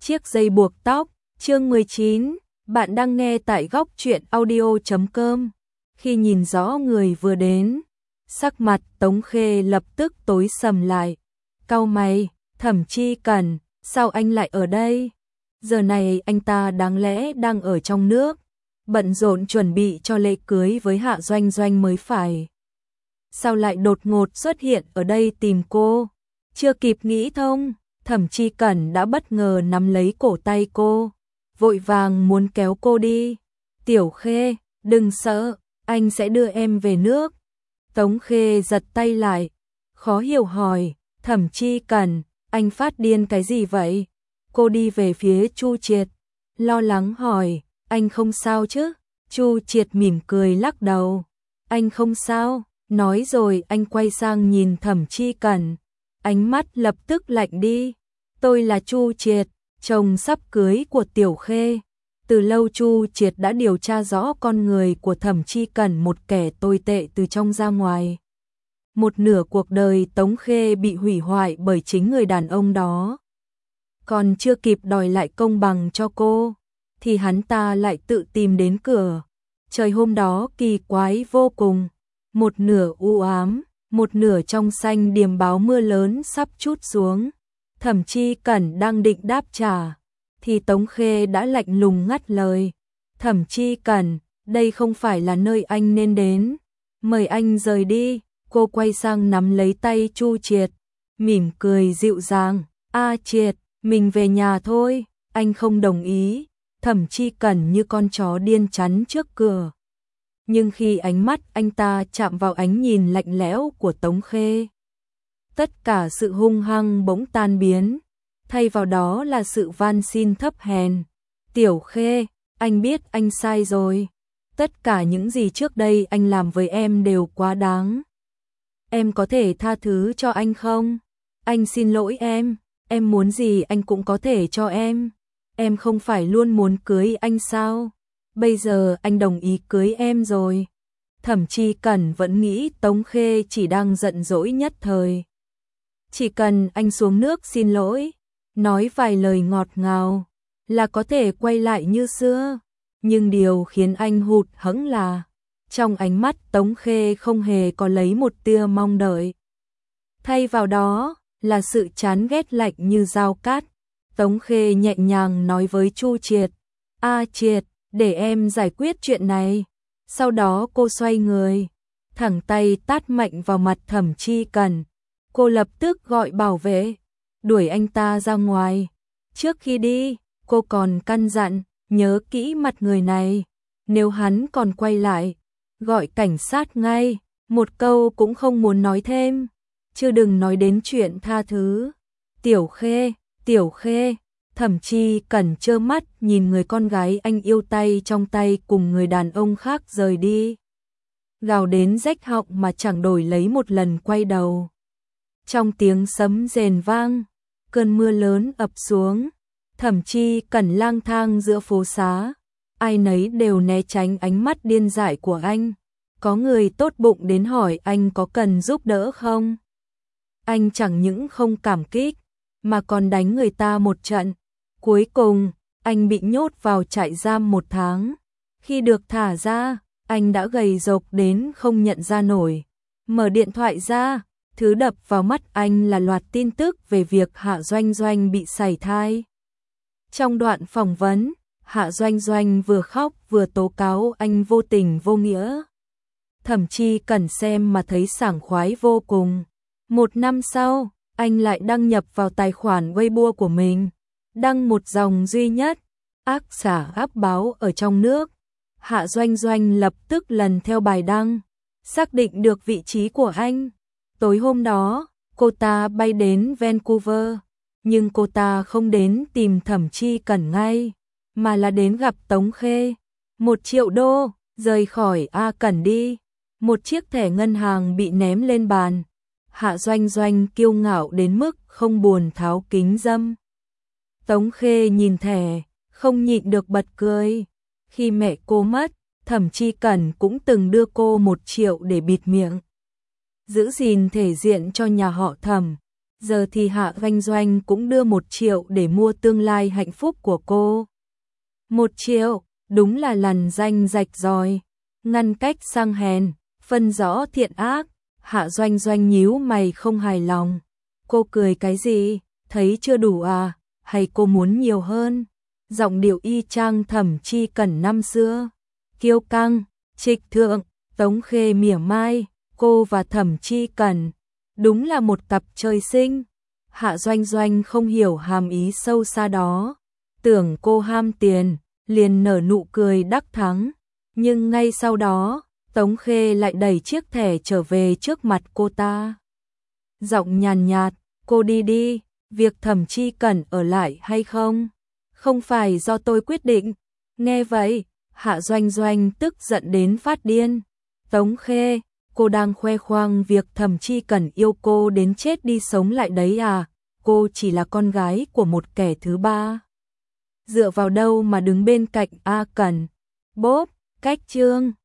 chiếc dây buộc tóc, chương 19, bạn đang nghe tại góc truyện audio.com. Khi nhìn rõ người vừa đến, sắc mặt Tống Khê lập tức tối sầm lại. Cau mày, Thẩm Chi Cẩn, sao anh lại ở đây? Giờ này anh ta đáng lẽ đang ở trong nước, bận rộn chuẩn bị cho lễ cưới với Hạ Doanh Doanh mới phải. Sao lại đột ngột xuất hiện ở đây tìm cô? Chưa kịp nghĩ thông, Thẩm Chi Cẩn đã bất ngờ nắm lấy cổ tay cô, vội vàng muốn kéo cô đi. Tiểu Khê, đừng sợ, anh sẽ đưa em về nước. Tống Khê giật tay lại, khó hiểu hỏi, Thẩm Chi Cẩn, anh phát điên cái gì vậy? Cô đi về phía Chu Triệt, lo lắng hỏi, anh không sao chứ? Chu Triệt mỉm cười lắc đầu, anh không sao. Nói rồi anh quay sang nhìn Thẩm Chi Cẩn, ánh mắt lập tức lạnh đi. Tôi là Chu Triệt, chồng sắp cưới của Tiểu Khê. Từ lâu Chu Triệt đã điều tra rõ con người của Thẩm Chi Cẩn, một kẻ tồi tệ từ trong ra ngoài. Một nửa cuộc đời Tống Khê bị hủy hoại bởi chính người đàn ông đó. Còn chưa kịp đòi lại công bằng cho cô, thì hắn ta lại tự tìm đến cửa. Trời hôm đó kỳ quái vô cùng. Một nửa u ám, một nửa trong xanh điềm báo mưa lớn sắp trút xuống. Thẩm Chi Cẩn đang định đáp trả, thì Tống Khê đã lạnh lùng ngắt lời. Thẩm Chi Cẩn, đây không phải là nơi anh nên đến. Mời anh rời đi. Cô quay sang nắm lấy tay Chu Triệt, mỉm cười dịu dàng. Triệt, mình về nhà thôi. Anh không đồng ý. Thẩm Chi Cẩn như con chó điên chắn trước cửa. Nhưng khi ánh mắt anh ta chạm vào ánh nhìn lạnh lẽo của Tống Khê, tất cả sự hung hăng bỗng tan biến, thay vào đó là sự van xin thấp hèn. Tiểu Khê, anh biết anh sai rồi. Tất cả những gì trước đây anh làm với em đều quá đáng. Em có thể tha thứ cho anh không? Anh xin lỗi em muốn gì anh cũng có thể cho em. Em không phải luôn muốn cưới anh sao? Bây giờ anh đồng ý cưới em rồi. Thẩm Chi Cẩn vẫn nghĩ Tống Khê chỉ đang giận dỗi nhất thời. Chỉ cần anh xuống nước xin lỗi, nói vài lời ngọt ngào, là có thể quay lại như xưa. Nhưng điều khiến anh hụt hẫng là, trong ánh mắt Tống Khê không hề có lấy một tia mong đợi. Thay vào đó, là sự chán ghét lạnh như dao cát. Tống Khê nhẹ nhàng nói với Chu Triệt, Triệt, để em giải quyết chuyện này. Sau đó cô xoay người, thẳng tay tát mạnh vào mặt Thẩm Chi Cẩn. Cô lập tức gọi bảo vệ, đuổi anh ta ra ngoài. Trước khi đi, cô còn căn dặn, nhớ kỹ mặt người này. Nếu hắn còn quay lại, gọi cảnh sát ngay. Một câu cũng không muốn nói thêm, chứ đừng nói đến chuyện tha thứ. Tiểu Khê. Thẩm Chi Cẩn trơ mắt nhìn người con gái anh yêu tay trong tay cùng người đàn ông khác rời đi. Gào đến rách họng mà chẳng đổi lấy một lần quay đầu. Trong tiếng sấm rền vang, cơn mưa lớn ập xuống. Thẩm Chi Cẩn lang thang giữa phố xá. Ai nấy đều né tránh ánh mắt điên dại của anh. Có người tốt bụng đến hỏi anh có cần giúp đỡ không. Anh chẳng những không cảm kích, mà còn đánh người ta một trận. Cuối cùng, anh bị nhốt vào trại giam 1 tháng. Khi được thả ra, anh đã gầy rộc đến không nhận ra nổi. Mở điện thoại ra, thứ đập vào mắt anh là loạt tin tức về việc Hạ Doanh Doanh bị sảy thai. Trong đoạn phỏng vấn, Hạ Doanh Doanh vừa khóc vừa tố cáo anh vô tình vô nghĩa. Thẩm Chi Cẩn xem mà thấy sảng khoái vô cùng. 1 năm sau, anh lại đăng nhập vào tài khoản Weibo của mình, đăng một dòng duy nhất, ác xả áp báo ở trong nước. Hạ Doanh Doanh lập tức lần theo bài đăng, xác định được vị trí của anh. Tối hôm đó, cô ta bay đến Vancouver, nhưng cô ta không đến tìm Thẩm Chi Cẩn ngay, mà là đến gặp Tống Khê. 1 triệu đô, rời khỏi Cẩn đi. Một chiếc thẻ ngân hàng bị ném lên bàn. Hạ Doanh Doanh kiêu ngạo đến mức không buồn tháo kính râm. Tống Khê nhìn thẻ, không nhịn được bật cười. Khi mẹ cô mất, Thẩm Chi Cẩn cũng từng đưa cô 1 triệu để bịt miệng, giữ gìn thể diện cho nhà họ Thẩm. Giờ thì Hạ Doanh Doanh cũng đưa 1 triệu để mua tương lai hạnh phúc của cô. 1 triệu, đúng là lằn danh rạch ròi, ngăn cách sang hèn, phân rõ thiện ác. Hạ Doanh Doanh nhíu mày không hài lòng. Cô cười cái gì, thấy chưa đủ à, hay cô muốn nhiều hơn? Giọng điệu y chang Thẩm Chi Cẩn năm xưa. Kiêu căng, trịch thượng, Tống Khê mỉa mai, cô và Thẩm Chi Cẩn đúng là một cặp trời sinh. Hạ Doanh Doanh không hiểu hàm ý sâu xa đó, tưởng cô ham tiền, liền nở nụ cười đắc thắng. Nhưng ngay sau đó, Tống Khê lại đẩy chiếc thẻ trở về trước mặt cô ta. Giọng nhàn nhạt, cô đi đi, việc Thẩm Chi Cẩn ở lại hay không, không phải do tôi quyết định. Nghe vậy, Hạ Doanh Doanh tức giận đến phát điên. Tống Khê, cô đang khoe khoang việc Thẩm Chi Cẩn yêu cô đến chết đi sống lại đấy à? Cô chỉ là con gái của một kẻ thứ ba. Dựa vào đâu mà đứng bên cạnh A Cẩn? Bốp, cách chương.